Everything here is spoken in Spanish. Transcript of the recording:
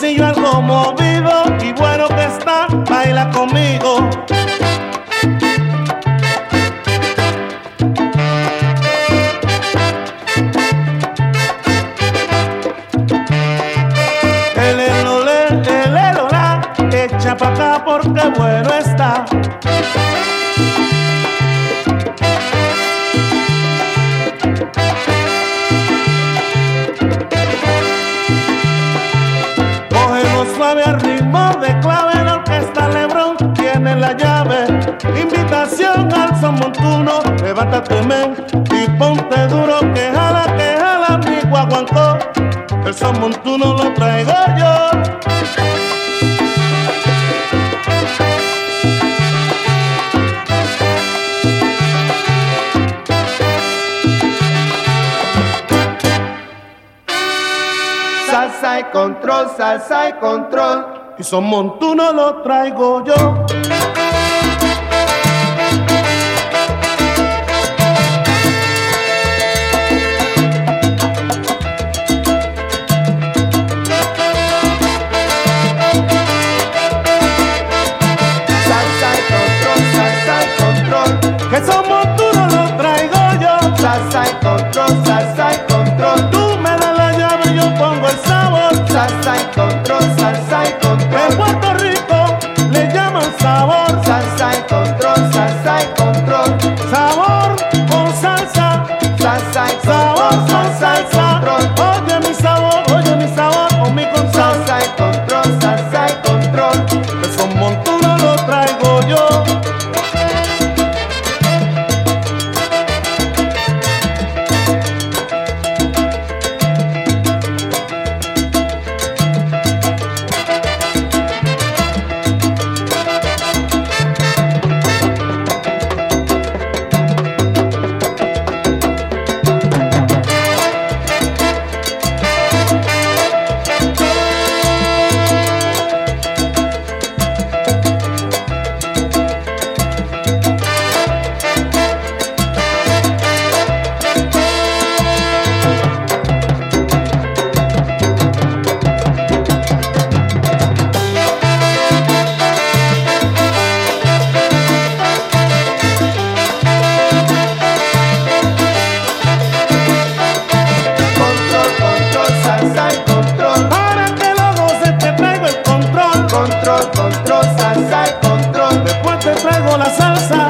Pulmoncillo algo movido y bueno que está, baila conmigo. El elola, echa pa' acá porque bueno está. Suave al ritmo de clave, la orquesta Lebrón tiene la llave. Invitación al son montuno, levántate men y ponte duro, que jala mi guaguancó. El son montuno lo traigo yo. Salsa y control. Y son montuno lo traigo yo. Salsa y control. Que son montuno lo traigo yo. Salsa y control. Tú me das la llave y yo pongo el sabor. Salsa y control. En Puerto Rico le llaman sabor. Salsa y control. Sabor con salsa. Sabor con salsa. Oye mi sabor, con mi con salsa. Salsa y control. Que son montuno lo traigo yo. Después te traigo la salsa.